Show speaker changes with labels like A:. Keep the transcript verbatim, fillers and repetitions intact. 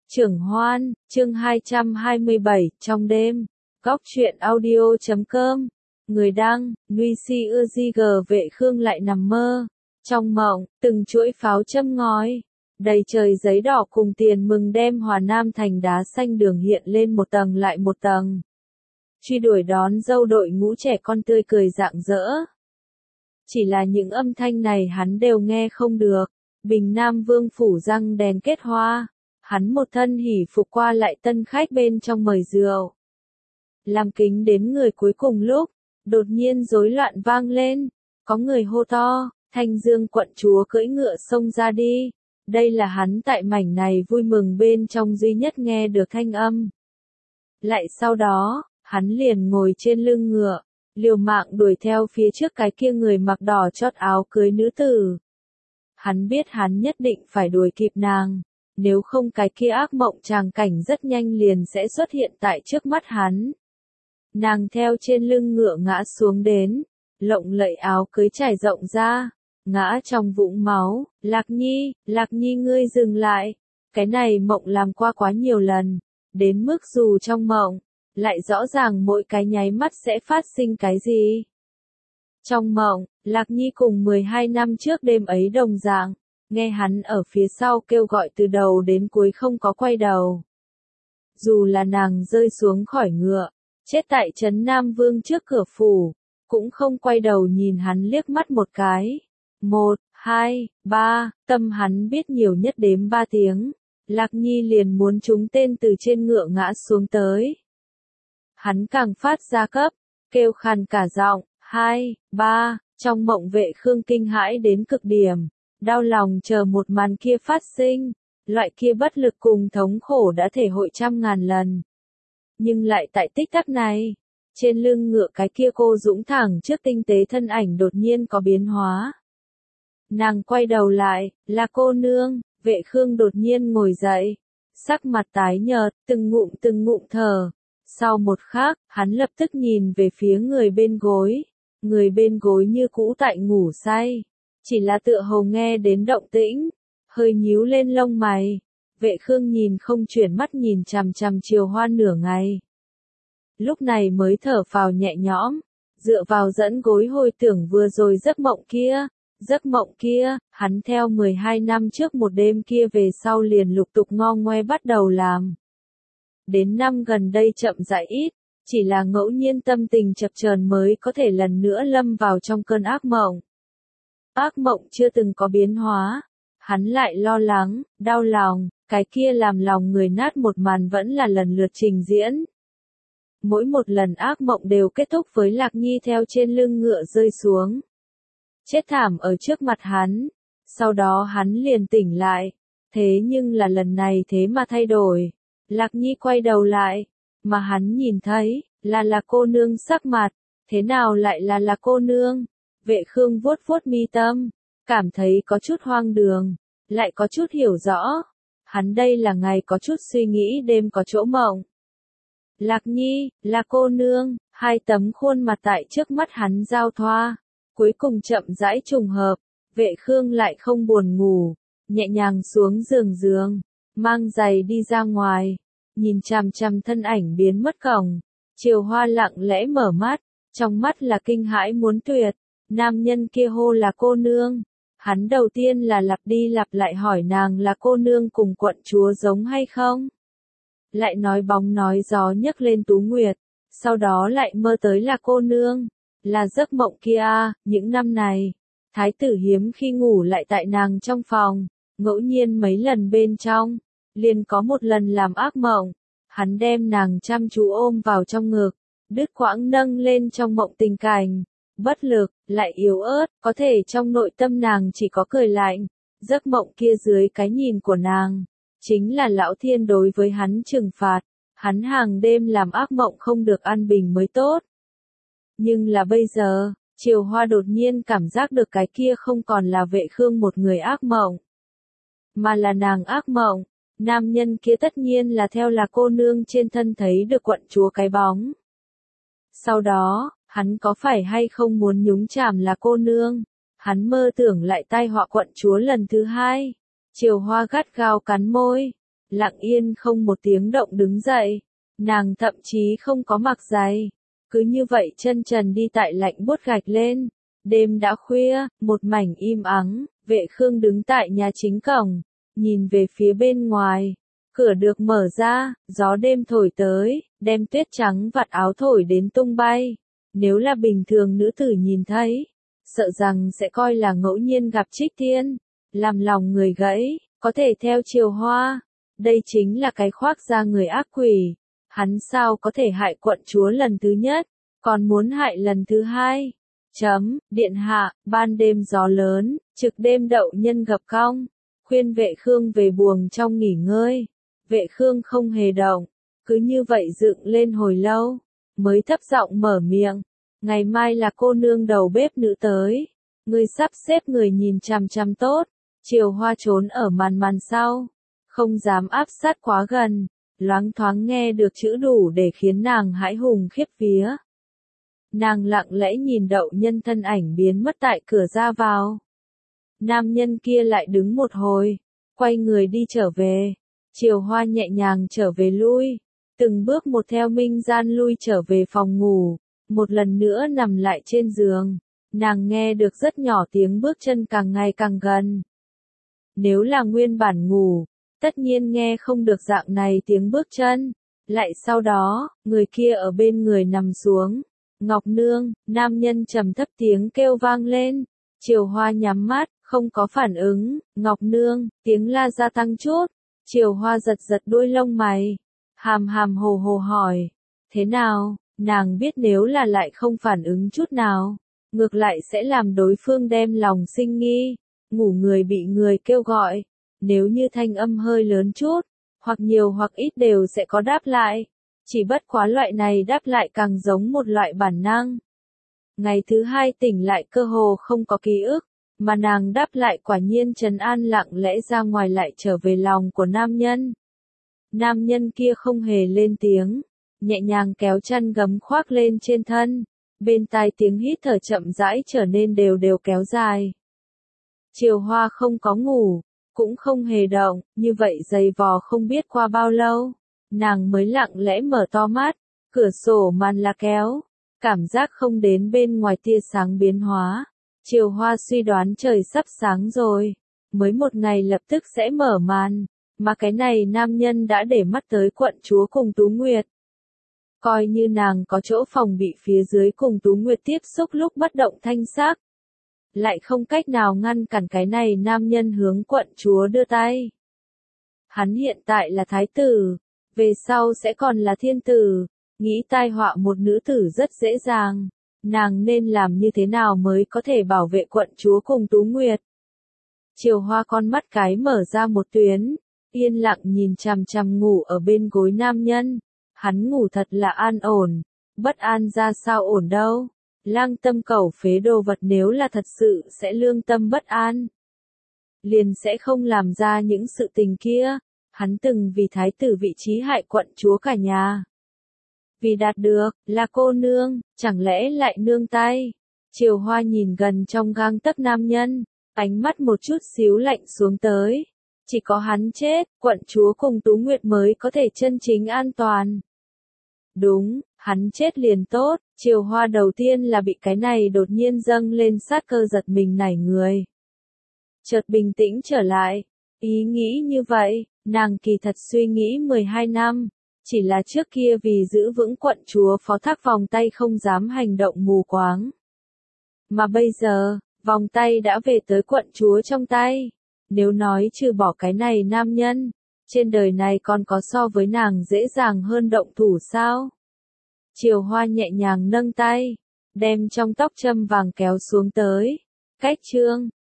A: Trưởng Hoan, chương hai trăm hai mươi bảy, trong đêm. Góc truyện audio chấm com. Người đăng, Nguy Si Ưa Di Gờ Vệ Khương lại nằm mơ. Trong mộng, từng chuỗi pháo châm ngói. Đầy trời giấy đỏ cùng tiền mừng đem Hòa Nam thành đá xanh đường hiện lên một tầng lại một tầng. Truy đuổi đón dâu đội ngũ trẻ con tươi cười rạng rỡ. Chỉ là những âm thanh này hắn đều nghe không được. Bình Nam Vương phủ răng đèn kết hoa. Hắn một thân hỉ phục qua lại tân khách bên trong mời rượu. Làm kính đến người cuối cùng lúc, đột nhiên rối loạn vang lên. Có người hô to, Thanh Dương quận chúa cưỡi ngựa xông ra đi. Đây là hắn tại mảnh này vui mừng bên trong duy nhất nghe được thanh âm. Lại sau đó, hắn liền ngồi trên lưng ngựa, liều mạng đuổi theo phía trước cái kia người mặc đỏ chót áo cưới nữ tử. Hắn biết hắn nhất định phải đuổi kịp nàng. Nếu không cái kia ác mộng tràng cảnh rất nhanh liền sẽ xuất hiện tại trước mắt hắn. Nàng theo trên lưng ngựa ngã xuống đến, lộng lẫy áo cưới trải rộng ra, ngã trong vũng máu. Lạc Nhi, Lạc Nhi ngươi dừng lại. Cái này mộng làm qua quá nhiều lần, đến mức dù trong mộng, lại rõ ràng mỗi cái nháy mắt sẽ phát sinh cái gì. Trong mộng, Lạc Nhi cùng mười hai năm trước đêm ấy đồng dạng. Nghe hắn ở phía sau kêu gọi từ đầu đến cuối không có quay đầu. Dù là nàng rơi xuống khỏi ngựa, chết tại trấn Nam Vương trước cửa phủ, cũng không quay đầu nhìn hắn liếc mắt một cái. Một, hai, ba, tâm hắn biết nhiều nhất đếm ba tiếng. Lạc Nhi liền muốn trúng tên từ trên ngựa ngã xuống tới. Hắn càng phát ra cấp, kêu khàn cả giọng, hai, ba, trong mộng Vệ Khương kinh hãi đến cực điểm. Đau lòng chờ một màn kia phát sinh, loại kia bất lực cùng thống khổ đã thể hội trăm ngàn lần. Nhưng lại tại tích tắc này, trên lưng ngựa cái kia cô dũng thẳng trước tinh tế thân ảnh đột nhiên có biến hóa. Nàng quay đầu lại, là cô nương. Vệ Khương đột nhiên ngồi dậy, sắc mặt tái nhợt, từng ngụm từng ngụm thở. Sau một khắc, hắn lập tức nhìn về phía người bên gối, người bên gối như cũ tại ngủ say. Chỉ là tựa hồ nghe đến động tĩnh, hơi nhíu lên lông mày. Vệ Khương nhìn không chuyển mắt nhìn chằm chằm Triều Hoan nửa ngày. Lúc này mới thở phào nhẹ nhõm, dựa vào dẫn gối hồi tưởng vừa rồi giấc mộng kia. Giấc mộng kia, hắn theo mười hai năm trước một đêm kia về sau liền lục tục ngo ngoe bắt đầu làm. Đến năm gần đây chậm rãi ít, chỉ là ngẫu nhiên tâm tình chập chờn mới có thể lần nữa lâm vào trong cơn ác mộng. Ác mộng chưa từng có biến hóa, hắn lại lo lắng, đau lòng, cái kia làm lòng người nát một màn vẫn là lần lượt trình diễn. Mỗi một lần ác mộng đều kết thúc với Lạc Nhi theo trên lưng ngựa rơi xuống. Chết thảm ở trước mặt hắn, sau đó hắn liền tỉnh lại, thế nhưng là lần này thế mà thay đổi. Lạc Nhi quay đầu lại, mà hắn nhìn thấy, là là cô nương sắc mặt, thế nào lại là là cô nương? Vệ Khương vuốt vuốt mi tâm, cảm thấy có chút hoang đường, lại có chút hiểu rõ. Hắn đây là ngày có chút suy nghĩ đêm có chỗ mộng. Lạc Nhi, là cô nương, hai tấm khuôn mặt tại trước mắt hắn giao thoa, cuối cùng chậm rãi trùng hợp. Vệ Khương lại không buồn ngủ, nhẹ nhàng xuống giường giường, mang giày đi ra ngoài, nhìn chằm chằm thân ảnh biến mất cổng. Triều Hoa lặng lẽ mở mắt, trong mắt là kinh hãi muốn tuyệt. Nam nhân kia hô là cô nương. Hắn đầu tiên là lặp đi lặp lại hỏi nàng là cô nương cùng quận chúa giống hay không. Lại nói bóng nói gió nhấc lên Tú Nguyệt. Sau đó lại mơ tới là cô nương. Là giấc mộng kia, những năm này. Thái tử hiếm khi ngủ lại tại nàng trong phòng. Ngẫu nhiên mấy lần bên trong. Liền có một lần làm ác mộng. Hắn đem nàng chăm chú ôm vào trong ngực. Đứt quãng nâng lên trong mộng tình cảnh. Bất lực, lại yếu ớt, có thể trong nội tâm nàng chỉ có cười lạnh. Giấc mộng kia dưới cái nhìn của nàng, chính là lão thiên đối với hắn trừng phạt. Hắn hàng đêm làm ác mộng không được an bình mới tốt. Nhưng là bây giờ, Triều Hoa đột nhiên cảm giác được cái kia không còn là Vệ Khương một người ác mộng, mà là nàng ác mộng. Nam nhân kia tất nhiên là theo là cô nương trên thân thấy được quận chúa cái bóng. Sau đó, hắn có phải hay không muốn nhúng chàm là cô nương? Hắn mơ tưởng lại tai họa quận chúa lần thứ hai. Triều Hoa gắt gao cắn môi. lặng yên không một tiếng động đứng dậy. Nàng thậm chí không có mặc giày. Cứ như vậy chân trần đi tại lạnh buốt gạch lên. Đêm đã khuya, một mảnh im ắng, Vệ Khương đứng tại nhà chính cổng, nhìn về phía bên ngoài. Cửa được mở ra, gió đêm thổi tới, đem tuyết trắng vạt áo thổi đến tung bay. Nếu là bình thường nữ tử nhìn thấy, sợ rằng sẽ coi là ngẫu nhiên gặp Trích Tiên, làm lòng người gãy, có thể theo chiều hoa. Đây chính là cái khoác da người ác quỷ. Hắn sao có thể hại quận chúa lần thứ nhất, còn muốn hại lần thứ hai. Chấm, điện hạ, ban đêm gió lớn, trực đêm đậu nhân gặp cong, khuyên Vệ Khương về buồng trong nghỉ ngơi. Vệ Khương không hề động, cứ như vậy dựng lên hồi lâu, mới thấp giọng mở miệng. Ngày mai là cô nương đầu bếp nữ tới, ngươi sắp xếp người nhìn chằm chằm tốt. Chiều Hoa trốn ở màn màn sau, không dám áp sát quá gần, loáng thoáng nghe được chữ đủ để khiến nàng hãi hùng khiếp vía. Nàng lặng lẽ nhìn Đậu Nhân thân ảnh biến mất tại cửa ra vào. Nam nhân kia lại đứng một hồi, quay người đi trở về. Chiều Hoa nhẹ nhàng trở về lui, từng bước một theo minh gian lui trở về phòng ngủ, một lần nữa nằm lại trên giường. Nàng nghe được rất nhỏ tiếng bước chân càng ngày càng gần. Nếu là nguyên bản ngủ, tất nhiên nghe không được dạng này tiếng bước chân. Lại sau đó, người kia ở bên người nằm xuống. Ngọc Nương, nam nhân trầm thấp tiếng kêu vang lên. Chiều Hoa nhắm mắt, không có phản ứng. Ngọc Nương, tiếng la gia tăng chút. Chiều Hoa giật giật đuôi lông mày. Hàm hàm hồ hồ hỏi. Thế nào, nàng biết nếu là lại không phản ứng chút nào, ngược lại sẽ làm đối phương đem lòng sinh nghi. Ngủ người bị người kêu gọi. Nếu như thanh âm hơi lớn chút, hoặc nhiều hoặc ít đều sẽ có đáp lại. Chỉ bất quá loại này đáp lại càng giống một loại bản năng. Ngày thứ hai tỉnh lại cơ hồ không có ký ức, mà nàng đáp lại quả nhiên trấn an lặng lẽ ra ngoài lại trở về lòng của nam nhân. Nam nhân kia không hề lên tiếng, nhẹ nhàng kéo chăn gấm khoác lên trên thân, bên tai tiếng hít thở chậm rãi trở nên đều đều kéo dài. Chiều Hoa không có ngủ, cũng không hề động, như vậy giày vò không biết qua bao lâu, nàng mới lặng lẽ mở to mắt, cửa sổ màn là kéo, cảm giác không đến bên ngoài tia sáng biến hóa. Chiều Hoa suy đoán trời sắp sáng rồi, mới một ngày lập tức sẽ mở màn, mà cái này nam nhân đã để mắt tới quận chúa cùng Tú Nguyệt. Coi như nàng có chỗ phòng bị phía dưới cùng Tú Nguyệt tiếp xúc lúc bất động thanh sắc, lại không cách nào ngăn cản cái này nam nhân hướng quận chúa đưa tay. Hắn hiện tại là thái tử, về sau sẽ còn là thiên tử, nghĩ tai họa một nữ tử rất dễ dàng, nàng nên làm như thế nào mới có thể bảo vệ quận chúa cùng Tú Nguyệt. Chiều Hoa con mắt cái mở ra một tuyến, yên lặng nhìn chằm chằm ngủ ở bên gối nam nhân, hắn ngủ thật là an ổn, bất an ra sao ổn đâu. Lang tâm cẩu phế đồ vật nếu là thật sự sẽ lương tâm bất an, liền sẽ không làm ra những sự tình kia. Hắn từng vì thái tử vị trí hại quận chúa cả nhà. Vì đạt được, là cô nương, chẳng lẽ lại nương tay. Chiều Hoa nhìn gần trong gang tấc nam nhân, ánh mắt một chút xíu lạnh xuống tới. Chỉ có hắn chết, quận chúa cùng Tú Nguyệt mới có thể chân chính an toàn. Đúng, hắn chết liền tốt. Chiều Hoa đầu tiên là bị cái này đột nhiên dâng lên sát cơ giật mình nảy người. Chợt bình tĩnh trở lại, ý nghĩ như vậy, nàng kỳ thật suy nghĩ mười hai năm, chỉ là trước kia vì giữ vững quận chúa phó thác vòng tay không dám hành động mù quáng. Mà bây giờ, vòng tay đã về tới quận chúa trong tay, nếu nói trừ bỏ cái này nam nhân, trên đời này còn có so với nàng dễ dàng hơn động thủ sao? Chiều Hoa nhẹ nhàng nâng tay, đem trong tóc châm vàng kéo xuống tới. Cách chương